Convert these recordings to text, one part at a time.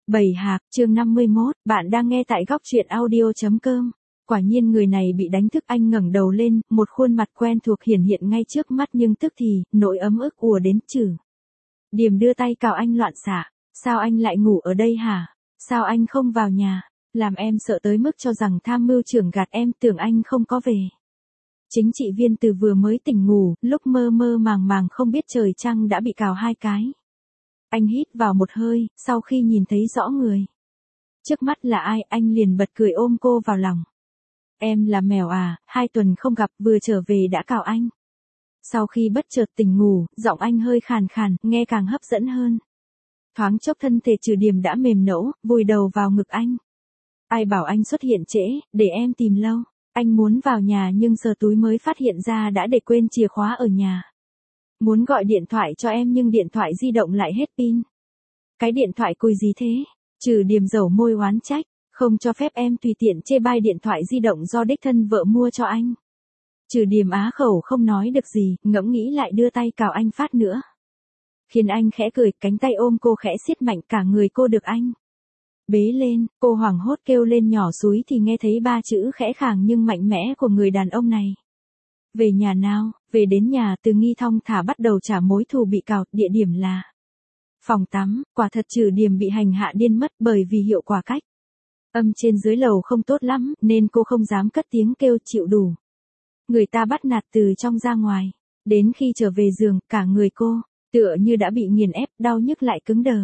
Bầy hạc, chương 51, bạn đang nghe tại góc truyện audio.com. Quả nhiên người này bị đánh thức, anh ngẩng đầu lên, một khuôn mặt quen thuộc hiển hiện ngay trước mắt nhưng tức thì, nỗi ấm ức ùa đến Trử Điềm đưa tay cào anh loạn xạ. Sao anh lại ngủ ở đây hả? Sao anh không vào nhà? Làm em sợ tới mức cho rằng tham mưu trưởng gạt em, tưởng anh không có về. Chính trị viên Từ vừa mới tỉnh ngủ, lúc mơ mơ màng màng không biết trời trăng đã bị cào 2 cái. Anh hít vào một hơi, sau khi nhìn thấy rõ người trước mắt là ai, anh liền bật cười ôm cô vào lòng. Em là mèo à, 2 tuần không gặp, vừa trở về đã cào anh. Sau khi bất chợt tỉnh ngủ, giọng anh hơi khàn khàn, nghe càng hấp dẫn hơn. Thoáng chốc thân thể Trử Điềm đã mềm nẫu, vùi đầu vào ngực anh. Ai bảo anh xuất hiện trễ, để em tìm lâu. Anh muốn vào nhà nhưng sờ túi mới phát hiện ra đã để quên chìa khóa ở nhà. Muốn gọi điện thoại cho em nhưng điện thoại di động lại hết pin. Cái điện thoại cùi gì thế? Trử Điềm dẩu môi oán trách, không cho phép em tùy tiện chê bai điện thoại di động do đích thân vợ mua cho anh. Trử Điềm á khẩu không nói được gì, ngẫm nghĩ lại đưa tay cào anh phát nữa. Khiến anh khẽ cười, cánh tay ôm cô khẽ siết mạnh, cả người cô được anh bế lên, cô hoảng hốt kêu lên nhỏ xúi thì nghe thấy 3 chữ khẽ khàng nhưng mạnh mẽ của người đàn ông này. Về nhà nào? Về đến nhà, Từ Nghi thong thả bắt đầu trả mối thù bị cào, địa điểm là phòng tắm. Quả thật Trử Điềm bị hành hạ điên mất bởi vì hiệu quả cách âm trên dưới lầu không tốt lắm, nên cô không dám cất tiếng kêu, chịu đủ người ta bắt nạt từ trong ra ngoài. Đến khi trở về giường, cả người cô tựa như đã bị nghiền ép, đau nhức lại cứng đờ.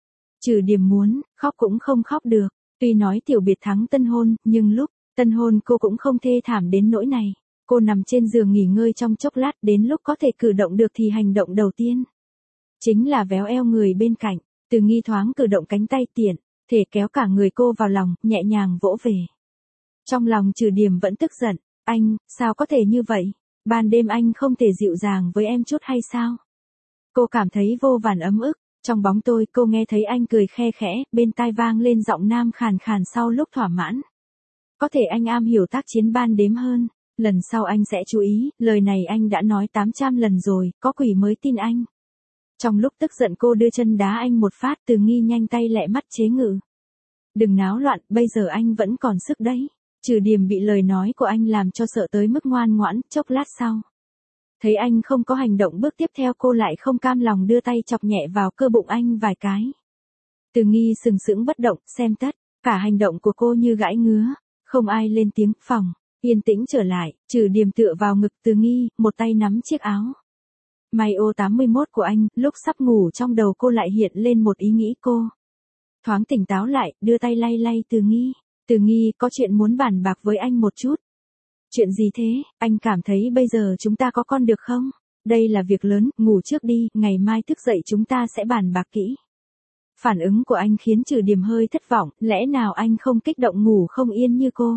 Trử Điềm muốn khóc cũng không khóc được. Tuy nói tiểu biệt thắng tân hôn, nhưng lúc tân hôn cô cũng không thê thảm đến nỗi này. Cô nằm trên giường nghỉ ngơi trong chốc lát, đến lúc có thể cử động được thì hành động đầu tiên chính là véo eo người bên cạnh. Từ Nghi thoáng cử động cánh tay tiện thể kéo cả người cô vào lòng, nhẹ nhàng vỗ về. Trong lòng Trử Điềm vẫn tức giận. Anh, sao có thể như vậy? Ban đêm anh không thể dịu dàng với em chút hay sao? Cô cảm thấy vô vàn ấm ức. Trong bóng tối, cô nghe thấy anh cười khe khẽ, bên tai vang lên giọng nam khàn khàn sau lúc thỏa mãn. Có thể anh am hiểu tác chiến ban đêm hơn. Lần sau anh sẽ chú ý, lời này anh đã nói 800 lần rồi, có quỷ mới tin anh. Trong lúc tức giận cô đưa chân đá anh một phát, Từ Nghi nhanh tay lẹ mắt chế ngự. Đừng náo loạn, bây giờ anh vẫn còn sức đấy. Trử Điềm bị lời nói của anh làm cho sợ tới mức ngoan ngoãn, chốc lát sau. Thấy anh không có hành động bước tiếp theo, cô lại không cam lòng đưa tay chọc nhẹ vào cơ bụng anh vài cái. Từ Nghi sừng sững bất động, xem tất cả hành động của cô như gãi ngứa. Không ai lên tiếng, phòng yên tĩnh trở lại. Trử Điềm tựa vào ngực Từ Nghi, một tay nắm chiếc áo may ô 81 của anh. Lúc sắp ngủ trong đầu cô lại hiện lên một ý nghĩ. Cô thoáng tỉnh táo lại, đưa tay lay lay Từ Nghi. Từ Nghi, có chuyện muốn bàn bạc với anh một chút. Chuyện gì thế? Anh cảm thấy bây giờ chúng ta có con được không? Đây là việc lớn, ngủ trước đi, ngày mai thức dậy chúng ta sẽ bàn bạc kỹ. Phản ứng của anh khiến Trử Điềm hơi thất vọng, lẽ nào anh không kích động ngủ không yên như cô?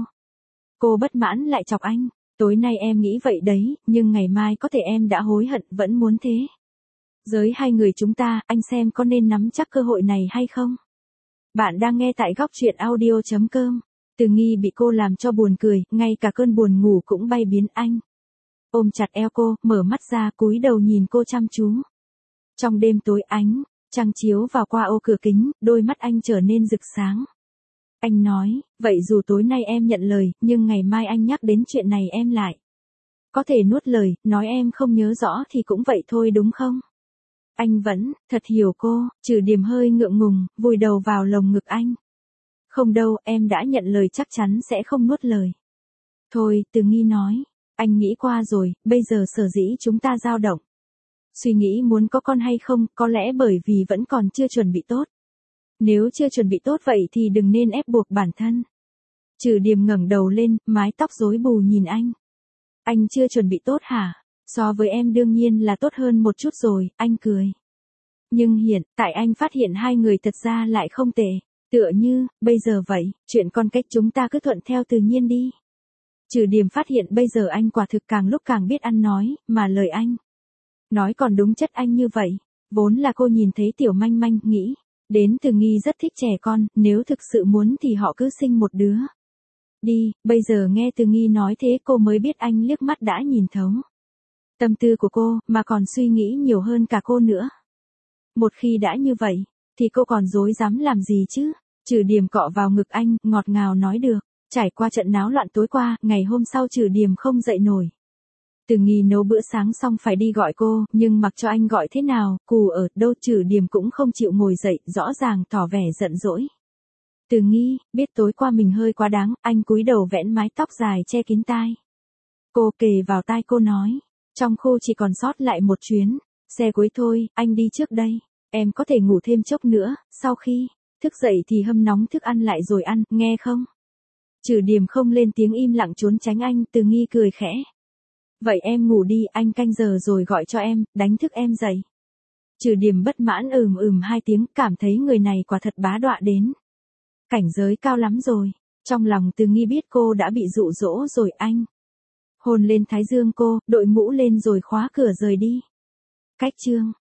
Cô bất mãn lại chọc anh. Tối nay em nghĩ vậy đấy, nhưng ngày mai có thể em đã hối hận, vẫn muốn thế. Giới hai người chúng ta, anh xem có nên nắm chắc cơ hội này hay không? Bạn đang nghe tại góc truyện audio.com. Từ Nghi bị cô làm cho buồn cười, ngay cả cơn buồn ngủ cũng bay biến. Anh ôm chặt eo cô, mở mắt ra, cúi đầu nhìn cô chăm chú. Trong đêm tối, ánh trăng chiếu vào qua ô cửa kính, đôi mắt anh trở nên rực sáng. Anh nói, vậy dù tối nay em nhận lời, nhưng ngày mai anh nhắc đến chuyện này em lại có thể nuốt lời, nói em không nhớ rõ thì cũng vậy thôi đúng không? Anh vẫn thật hiểu cô. Trử Điềm hơi ngượng ngùng, vùi đầu vào lồng ngực anh. Không đâu, em đã nhận lời chắc chắn sẽ không nuốt lời. Thôi, Từ Nghi nói, anh nghĩ qua rồi, bây giờ sở dĩ chúng ta dao động. Suy nghĩ muốn có con hay không, có lẽ bởi vì vẫn còn chưa chuẩn bị tốt. Nếu chưa chuẩn bị tốt vậy thì đừng nên ép buộc bản thân. Trử Điềm ngẩng đầu lên, mái tóc rối bù nhìn anh. Anh chưa chuẩn bị tốt hả? So với em đương nhiên là tốt hơn một chút rồi, anh cười. Nhưng hiện tại anh phát hiện hai người thật ra lại không tệ. Tựa như, bây giờ vậy, chuyện con cách chúng ta cứ thuận theo tự nhiên đi. Trử Điềm phát hiện bây giờ anh quả thực càng lúc càng biết ăn nói, mà lời anh nói còn đúng chất anh như vậy. Vốn là cô nhìn thấy tiểu manh manh, nghĩ đến Từ Nghi rất thích trẻ con, nếu thực sự muốn thì họ cứ sinh một đứa đi. Bây giờ nghe Từ Nghi nói thế cô mới biết anh liếc mắt đã nhìn thấu tâm tư của cô, mà còn suy nghĩ nhiều hơn cả cô nữa. Một khi đã như vậy, thì cô còn dối dám làm gì chứ? Trừ Điểm cọ vào ngực anh, ngọt ngào nói được. Trải qua trận náo loạn tối qua, ngày hôm sau Trừ Điểm không dậy nổi. Từ Nghi nấu bữa sáng xong phải đi gọi cô, nhưng mặc cho anh gọi thế nào, cù ở đâu Trừ Điểm cũng không chịu ngồi dậy, rõ ràng tỏ vẻ giận dỗi. Từ Nghi, biết tối qua mình hơi quá đáng, anh cúi đầu vẽn mái tóc dài che kín tai. Cô kề vào tai cô nói, trong khu chỉ còn sót lại một chuyến, xe cuối thôi, anh đi trước đây, em có thể ngủ thêm chốc nữa, sau khi thức dậy thì hâm nóng thức ăn lại rồi ăn, nghe không? Trừ Điểm không lên tiếng im lặng trốn tránh anh, Từ Nghi cười khẽ. Vậy em ngủ đi, anh canh giờ rồi gọi cho em, đánh thức em dậy. Trừ Điểm bất mãn hai tiếng, cảm thấy người này quả thật bá đọa đến. Cảnh giới cao lắm rồi, trong lòng Từ Nghi biết cô đã bị dụ dỗ rồi anh. Hôn lên thái dương cô, đội mũ lên rồi khóa cửa rời đi. Cách chương